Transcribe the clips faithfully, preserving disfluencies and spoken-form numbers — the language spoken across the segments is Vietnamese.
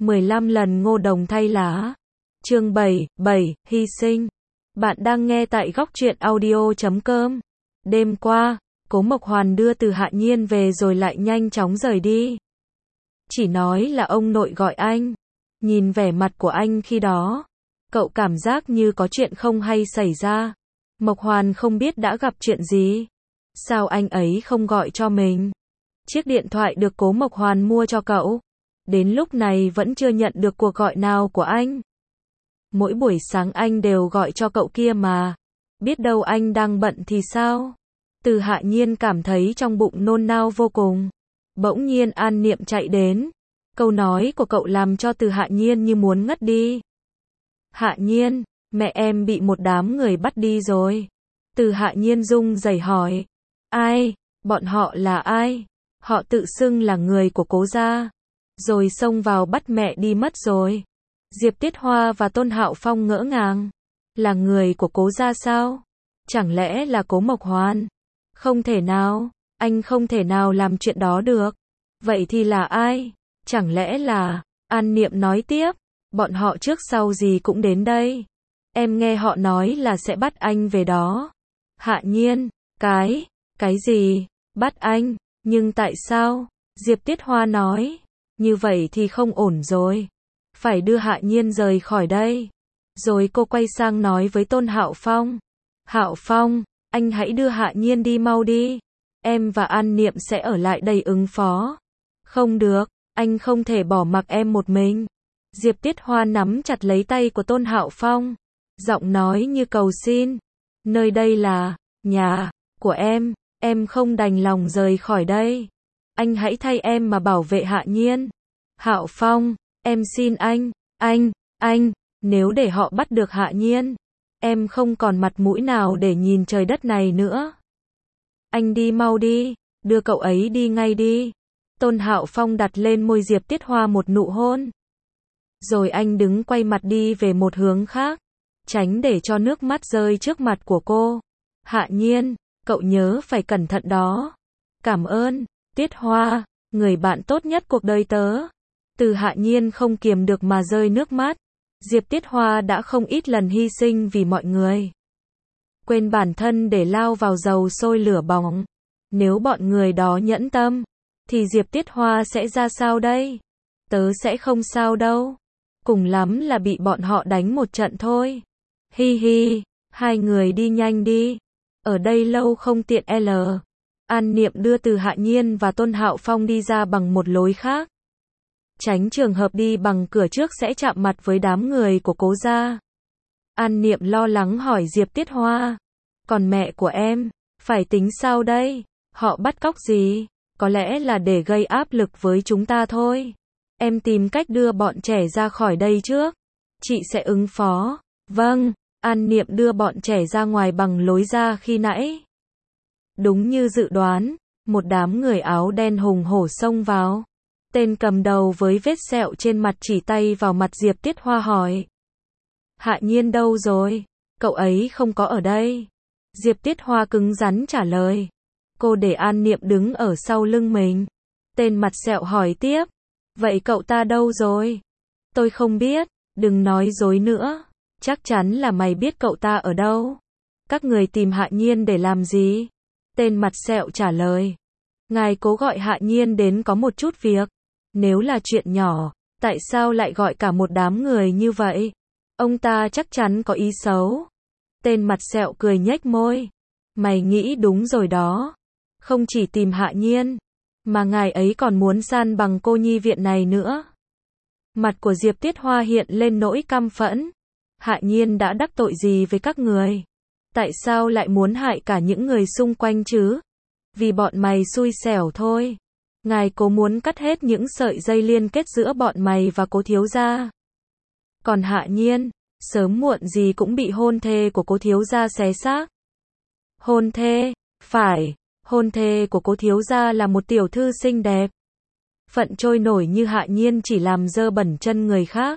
mười lăm lần ngô đồng thay lá. Chương bảy, bảy, hy sinh. Bạn đang nghe tại góc truyện audio chấm com. Đêm qua, Cố Mộc Hoàn đưa Từ Hạ Nhiên về rồi lại nhanh chóng rời đi. Chỉ nói là ông nội gọi anh. Nhìn vẻ mặt của anh khi đó, cậu cảm giác như có chuyện không hay xảy ra. Mộc Hoàn không biết đã gặp chuyện gì. Sao anh ấy không gọi cho mình? Chiếc điện thoại được Cố Mộc Hoàn mua cho cậu, đến lúc này vẫn chưa nhận được cuộc gọi nào của anh. Mỗi buổi sáng anh đều gọi cho cậu kia mà. Biết đâu anh đang bận thì sao? Từ Hạ Nhiên cảm thấy trong bụng nôn nao vô cùng. Bỗng nhiên An Niệm chạy đến. Câu nói của cậu làm cho Từ Hạ Nhiên như muốn ngất đi. Hạ Nhiên, mẹ em bị một đám người bắt đi rồi. Từ Hạ Nhiên run rẩy hỏi. Ai? Bọn họ là ai? Họ tự xưng là người của Cố gia, rồi xông vào bắt mẹ đi mất rồi. Diệp Tiết Hoa và Tôn Hạo Phong ngỡ ngàng. Là người của Cố gia sao? Chẳng lẽ là Cố Mộc Hoàn? Không thể nào, anh không thể nào làm chuyện đó được. Vậy thì là ai? Chẳng lẽ là... An Niệm nói tiếp, bọn họ trước sau gì cũng đến đây. Em nghe họ nói là sẽ bắt anh về đó. Hạ Nhiên, cái, cái gì? Bắt anh? Nhưng tại sao? Diệp Tiết Hoa nói, như vậy thì không ổn rồi. Phải đưa Hạ Nhiên rời khỏi đây. Rồi cô quay sang nói với Tôn Hạo Phong. Hạo Phong, anh hãy đưa Hạ Nhiên đi mau đi. Em và An Niệm sẽ ở lại đây ứng phó. Không được, anh không thể bỏ mặc em một mình. Diệp Tiết Hoa nắm chặt lấy tay của Tôn Hạo Phong. Giọng nói như cầu xin. Nơi đây là nhà của em. Em không đành lòng rời khỏi đây. Anh hãy thay em mà bảo vệ Hạ Nhiên. Hạo Phong, em xin anh, anh, anh, nếu để họ bắt được Hạ Nhiên, em không còn mặt mũi nào để nhìn trời đất này nữa. Anh đi mau đi, đưa cậu ấy đi ngay đi. Tôn Hạo Phong đặt lên môi Diệp Tiết Hoa một nụ hôn. Rồi anh đứng quay mặt đi về một hướng khác, tránh để cho nước mắt rơi trước mặt của cô. Hạ Nhiên, cậu nhớ phải cẩn thận đó. Cảm ơn, Tiết Hoa, người bạn tốt nhất cuộc đời tớ. Từ Hạ Nhiên không kiềm được mà rơi nước mắt. Diệp Tiết Hoa đã không ít lần hy sinh vì mọi người. Quên bản thân để lao vào dầu sôi lửa bỏng. Nếu bọn người đó nhẫn tâm, thì Diệp Tiết Hoa sẽ ra sao đây? Tớ sẽ không sao đâu. Cùng lắm là bị bọn họ đánh một trận thôi. Hi hi, hai người đi nhanh đi. Ở đây lâu không tiện L. An Niệm đưa Từ Hạ Nhiên và Tôn Hạo Phong đi ra bằng một lối khác. Tránh trường hợp đi bằng cửa trước sẽ chạm mặt với đám người của Cố gia. An Niệm lo lắng hỏi Diệp Tiết Hoa. Còn mẹ của em, phải tính sao đây? Họ bắt cóc gì? Có lẽ là để gây áp lực với chúng ta thôi. Em tìm cách đưa bọn trẻ ra khỏi đây trước. Chị sẽ ứng phó. Vâng. An Niệm đưa bọn trẻ ra ngoài bằng lối ra khi nãy. Đúng như dự đoán, một đám người áo đen hùng hổ xông vào. Tên cầm đầu với vết sẹo trên mặt chỉ tay vào mặt Diệp Tiết Hoa hỏi. Hạ Nhiên đâu rồi? Cậu ấy không có ở đây. Diệp Tiết Hoa cứng rắn trả lời. Cô để An Niệm đứng ở sau lưng mình. Tên mặt sẹo hỏi tiếp. Vậy cậu ta đâu rồi? Tôi không biết, đừng nói dối nữa. Chắc chắn là mày biết cậu ta ở đâu. Các người tìm Hạ Nhiên để làm gì? Tên mặt sẹo trả lời. Ngài Cố gọi Hạ Nhiên đến có một chút việc. Nếu là chuyện nhỏ, tại sao lại gọi cả một đám người như vậy? Ông ta chắc chắn có ý xấu. Tên mặt sẹo cười nhếch môi. Mày nghĩ đúng rồi đó. Không chỉ tìm Hạ Nhiên, mà ngài ấy còn muốn san bằng cô nhi viện này nữa. Mặt của Diệp Tiết Hoa hiện lên nỗi căm phẫn. Hạ Nhiên đã đắc tội gì với các người? Tại sao lại muốn hại cả những người xung quanh chứ? Vì bọn mày xui xẻo thôi. Ngài Cố muốn cắt hết những sợi dây liên kết giữa bọn mày và Cố thiếu gia. Còn Hạ Nhiên, sớm muộn gì cũng bị hôn thê của Cố thiếu gia xé xác. Hôn thê? Phải, hôn thê của Cố thiếu gia là một tiểu thư xinh đẹp. Phận trôi nổi như Hạ Nhiên chỉ làm dơ bẩn chân người khác.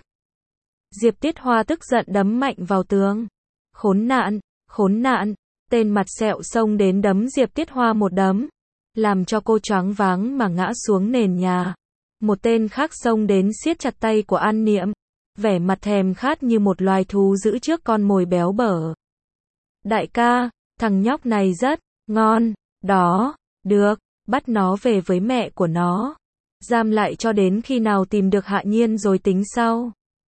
Diệp Tiết Hoa tức giận đấm mạnh vào tường. Khốn nạn, khốn nạn. Tên mặt sẹo xông đến đấm Diệp Tiết Hoa một đấm, làm cho cô choáng váng mà ngã xuống nền nhà. Một tên khác xông đến siết chặt tay của An Niệm, vẻ mặt thèm khát như một loài thú dữ trước con mồi béo bở. Đại ca, thằng nhóc này rất ngon, đó, được, bắt nó về với mẹ của nó. Giam lại cho đến khi nào tìm được Hạ Nhiên rồi tính sau.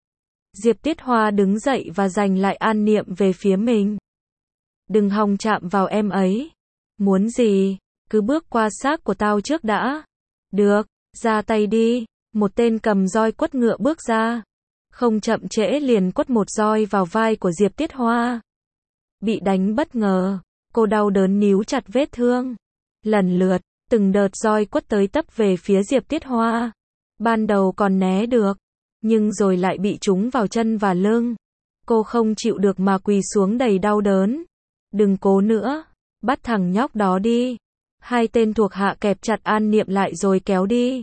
Diệp Tiết Hoa đứng dậy và giành lại An Niệm về phía mình. Đừng hòng chạm vào em ấy. Muốn gì, cứ bước qua xác của tao trước đã. Được, ra tay đi. Một tên cầm roi quất ngựa bước ra. Không chậm trễ liền quất một roi vào vai của Diệp Tiết Hoa. Bị đánh bất ngờ, cô đau đớn níu chặt vết thương. Lần lượt, từng đợt roi quất tới tấp về phía Diệp Tiết Hoa. Ban đầu còn né được, nhưng rồi lại bị trúng vào chân và lưng. Cô không chịu được mà quỳ xuống đầy đau đớn. Đừng cố nữa, bắt thằng nhóc đó đi. Hai tên thuộc hạ kẹp chặt An Niệm lại rồi kéo đi.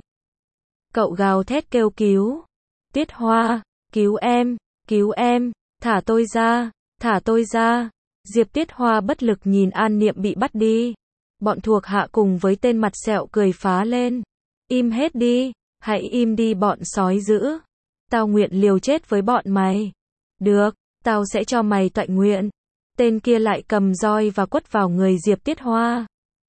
Cậu gào thét kêu cứu. Tiết Hoa, cứu em, cứu em, thả tôi ra, thả tôi ra. Diệp Tiết Hoa bất lực nhìn An Niệm bị bắt đi. Bọn thuộc hạ cùng với tên mặt sẹo cười phá lên. Im hết đi, hãy im đi bọn sói dữ. Tao nguyện liều chết với bọn mày. Được, tao sẽ cho mày tọa nguyện. Tên kia lại cầm roi và quất vào người Diệp Tiết Hoa.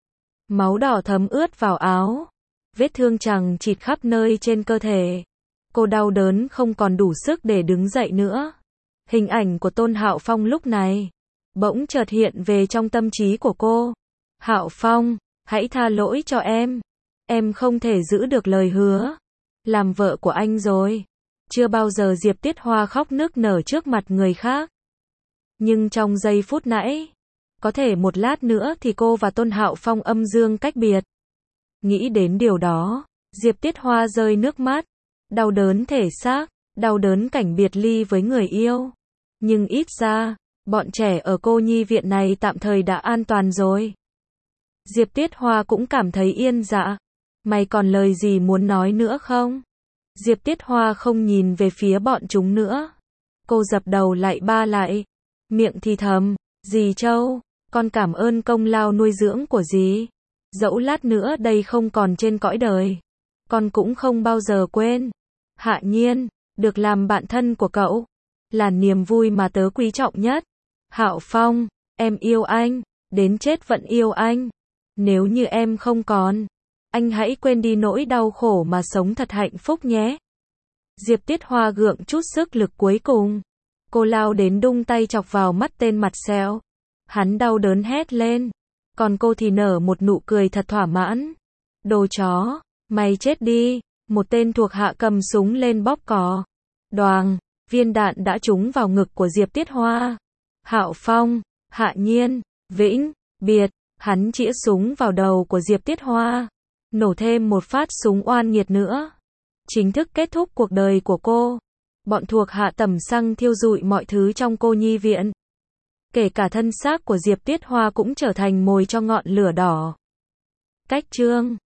Máu đỏ thấm ướt vào áo. Vết thương chằng chịt khắp nơi trên cơ thể. Cô đau đớn không còn đủ sức để đứng dậy nữa. Hình ảnh của Tôn Hạo Phong lúc này bỗng chợt hiện về trong tâm trí của cô. Hạo Phong, hãy tha lỗi cho em. Em không thể giữ được lời hứa. Làm vợ của anh rồi. Chưa bao giờ Diệp Tiết Hoa khóc nức nở trước mặt người khác. Nhưng trong giây phút nãy, có thể một lát nữa thì cô và Tôn Hạo Phong âm dương cách biệt. Nghĩ đến điều đó, Diệp Tiết Hoa rơi nước mắt. Đau đớn thể xác, đau đớn cảnh biệt ly với người yêu. Nhưng ít ra, bọn trẻ ở cô nhi viện này tạm thời đã an toàn rồi. Diệp Tiết Hoa cũng cảm thấy yên dạ. Mày còn lời gì muốn nói nữa không? Diệp Tiết Hoa không nhìn về phía bọn chúng nữa. Cô dập đầu lại ba lại. Miệng thì thầm, dì Châu, con cảm ơn công lao nuôi dưỡng của dì. Dẫu lát nữa đây không còn trên cõi đời, con cũng không bao giờ quên. Hạ Nhiên, được làm bạn thân của cậu, là niềm vui mà tớ quý trọng nhất. Hạo Phong, em yêu anh, đến chết vẫn yêu anh. Nếu như em không còn, anh hãy quên đi nỗi đau khổ mà sống thật hạnh phúc nhé. Diệp Tiết Hoa gượng chút sức lực cuối cùng. Cô lao đến đung tay chọc vào mắt tên mặt sẹo. Hắn đau đớn hét lên. Còn cô thì nở một nụ cười thật thỏa mãn. Đồ chó, mày chết đi. Một tên thuộc hạ cầm súng lên bóp cò. Đoàng, viên đạn đã trúng vào ngực của Diệp Tiết Hoa. Hạo Phong, Hạ Nhiên, Vĩnh, Biệt, hắn chĩa súng vào đầu của Diệp Tiết Hoa. Nổ thêm một phát súng oan nghiệt nữa. Chính thức kết thúc cuộc đời của cô. Bọn thuộc hạ tẩm xăng thiêu rụi mọi thứ trong cô nhi viện. Kể cả thân xác của Diệp Tiết Hoa cũng trở thành mồi cho ngọn lửa đỏ. Cách chương